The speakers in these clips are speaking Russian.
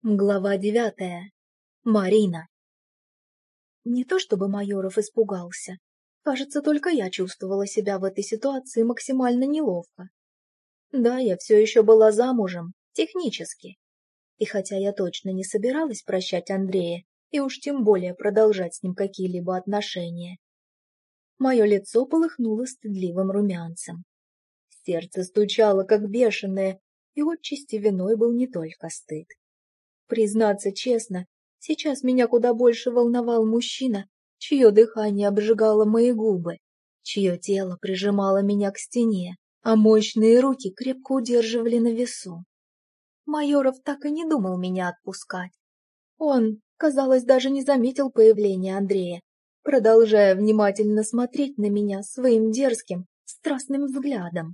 Глава 9. Марина. Не то чтобы Майоров испугался. Кажется, только я чувствовала себя в этой ситуации максимально неловко. Да, я все еще была замужем, технически. И хотя я точно не собиралась прощать Андрея, и уж тем более продолжать с ним какие-либо отношения, мое лицо полыхнуло стыдливым румянцем. Сердце стучало, как бешеное, и отчасти виной был не только стыд. Признаться честно, сейчас меня куда больше волновал мужчина, чье дыхание обжигало мои губы, чье тело прижимало меня к стене, а мощные руки крепко удерживали на весу. Майоров так и не думал меня отпускать. Он, казалось, даже не заметил появления Андрея, продолжая внимательно смотреть на меня своим дерзким, страстным взглядом.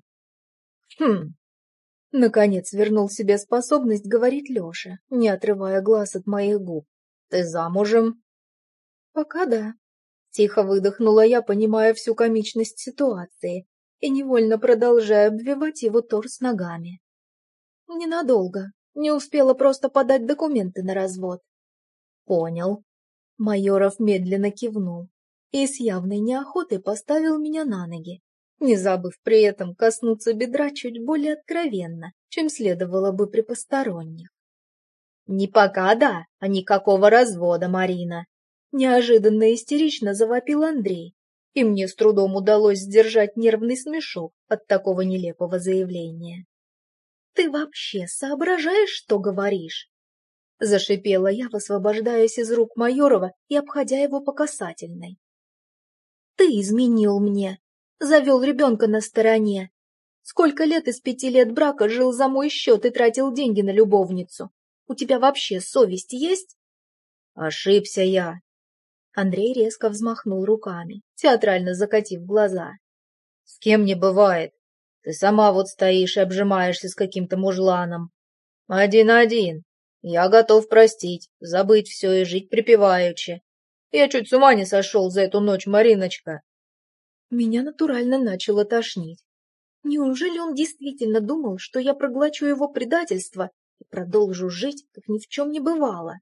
Наконец вернул себе способность говорить Леша, не отрывая глаз от моих губ. «Ты замужем?» «Пока да». Тихо выдохнула я, понимая всю комичность ситуации, и невольно продолжая обвивать его торс ногами. «Ненадолго. Не успела просто подать документы на развод». «Понял». Майоров медленно кивнул и с явной неохотой поставил меня на ноги, не забыв при этом коснуться бедра чуть более откровенно, чем следовало бы при посторонних. «Не пока да, а никакого развода, Марина!» Неожиданно истерично завопил Андрей, и мне с трудом удалось сдержать нервный смешок от такого нелепого заявления. «Ты вообще соображаешь, что говоришь?» Зашипела я, высвобождаясь из рук Майорова и обходя его по касательной. «Ты изменил мне, завел ребенка на стороне. Сколько лет из 5 лет брака жил за мой счет и тратил деньги на любовницу? У тебя вообще совесть есть?» «Ошибся я». Андрей резко взмахнул руками, театрально закатив глаза. «С кем не бывает. Ты сама вот стоишь и обжимаешься с каким-то мужланом. Один-один. Я готов простить, забыть все и жить припеваючи. Я чуть с ума не сошел за эту ночь, Мариночка». Меня натурально начало тошнить. Неужели он действительно думал, что я проглочу его предательство и продолжу жить, как ни в чем не бывало?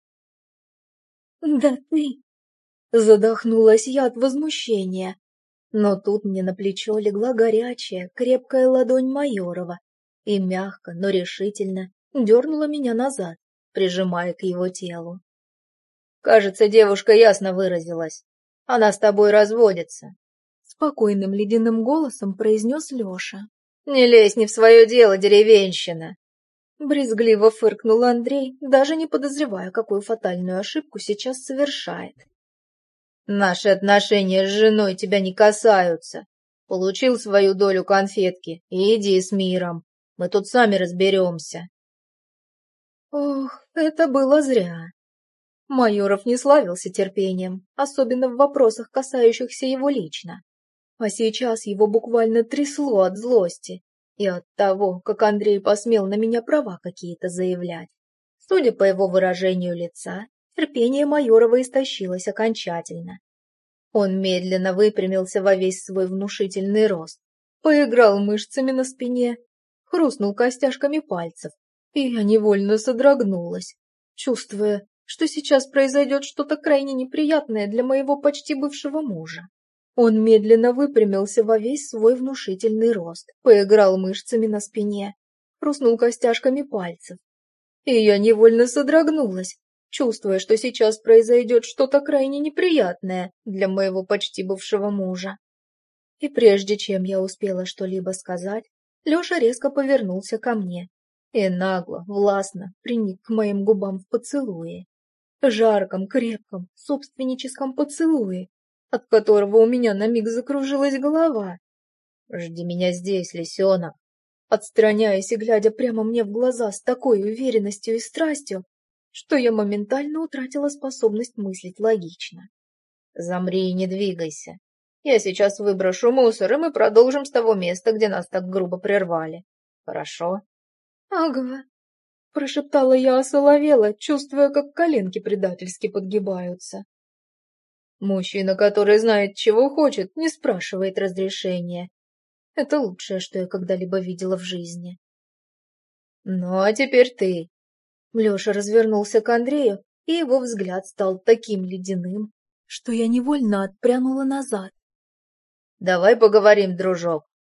«Да ты...» Задохнулась я от возмущения. Но тут мне на плечо легла горячая, крепкая ладонь Майорова и мягко, но решительно дернула меня назад, прижимая к его телу. «Кажется, девушка ясно выразилась. Она с тобой разводится», — спокойным ледяным голосом произнес Леша. «Не лезь не в свое дело, деревенщина!» Брезгливо фыркнул Андрей, даже не подозревая, какую фатальную ошибку сейчас совершает. «Наши отношения с женой тебя не касаются. Получил свою долю конфетки и иди с миром. Мы тут сами разберемся». Ох, это было зря. Майоров не славился терпением, особенно в вопросах, касающихся его лично. А сейчас его буквально трясло от злости и от того, как Андрей посмел на меня права какие-то заявлять. Судя по его выражению лица, терпение Майорова истощилось окончательно. Он медленно выпрямился во весь свой внушительный рост, поиграл мышцами на спине, хрустнул костяшками пальцев, и я невольно содрогнулась, чувствуя, что сейчас произойдет что-то крайне неприятное для моего почти бывшего мужа. Он медленно выпрямился во весь свой внушительный рост, поиграл мышцами на спине, хрустнул костяшками пальцев. И я невольно содрогнулась, чувствуя, что сейчас произойдет что-то крайне неприятное для моего почти бывшего мужа. И прежде чем я успела что-либо сказать, Леша резко повернулся ко мне и нагло, властно приник к моим губам в поцелуе. Жарком, крепком, собственническом поцелуе, от которого у меня на миг закружилась голова. «Жди меня здесь, лисенок!» Отстраняясь и глядя прямо мне в глаза с такой уверенностью и страстью, что я моментально утратила способность мыслить логично. «Замри и не двигайся. Я сейчас выброшу мусор, и мы продолжим с того места, где нас так грубо прервали. Хорошо?» «Ага», — прошептала я осоловела, чувствуя, как коленки предательски подгибаются. Мужчина, который знает, чего хочет, не спрашивает разрешения. Это лучшее, что я когда-либо видела в жизни. «Ну, а теперь ты». Леша развернулся к Андрею, и его взгляд стал таким ледяным, что я невольно отпрянула назад. «Давай поговорим, дружок».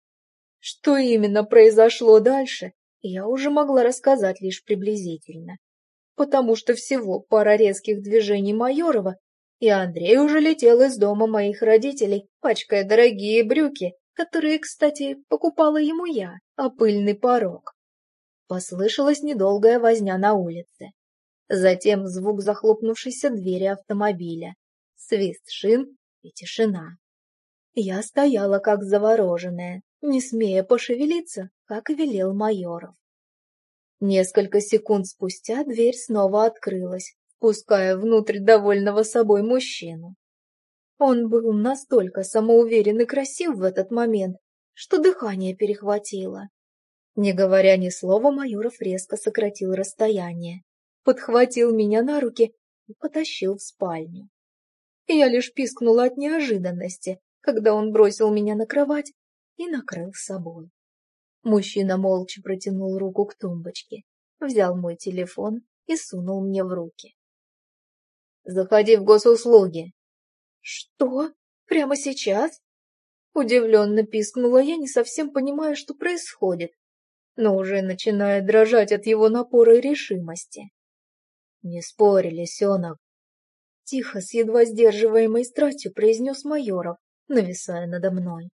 Что именно произошло дальше, я уже могла рассказать лишь приблизительно, потому что всего пара резких движений Майорова, и Андрей уже летел из дома моих родителей, пачкая дорогие брюки, которые, кстати, покупала ему я, а пыльный порог. Послышалась недолгая возня на улице. Затем звук захлопнувшейся двери автомобиля, свист шин и тишина. Я стояла как завороженная, не смея пошевелиться, как и велел Майоров. Несколько секунд спустя дверь снова открылась, впуская внутрь довольного собой мужчину. Он был настолько самоуверен и красив в этот момент, что дыхание перехватило. Не говоря ни слова, Майоров резко сократил расстояние, подхватил меня на руки и потащил в спальню. Я лишь пискнула от неожиданности, когда он бросил меня на кровать и накрыл собой. Мужчина молча протянул руку к тумбочке, взял мой телефон и сунул мне в руки. «Заходи в госуслуги». «Что? Прямо сейчас?» Удивленно пискнула я, не совсем понимая, что происходит, но уже начиная дрожать от его напора и решимости. «Не спорь, лисенок», — тихо, с едва сдерживаемой страстью произнес Майоров, нависая надо мной.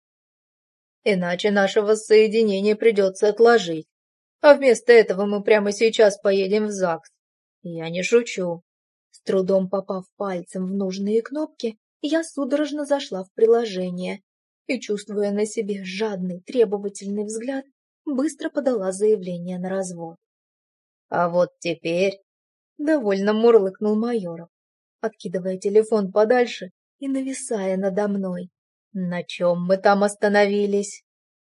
«Иначе наше воссоединение придется отложить, а вместо этого мы прямо сейчас поедем в ЗАГС. Я не шучу». С трудом попав пальцем в нужные кнопки, я судорожно зашла в приложение и, чувствуя на себе жадный, требовательный взгляд, быстро подала заявление на развод. «А вот теперь...» — довольно мурлыкнул Майоров, откидывая телефон подальше и нависая надо мной. «На чем мы там остановились?»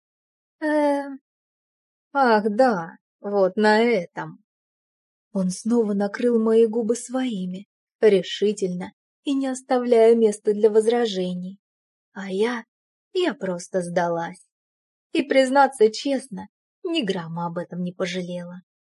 Ах, да, вот на этом». Он снова накрыл мои губы своими, решительно и не оставляя места для возражений. А я просто сдалась. И, признаться честно, ни грамма об этом не пожалела.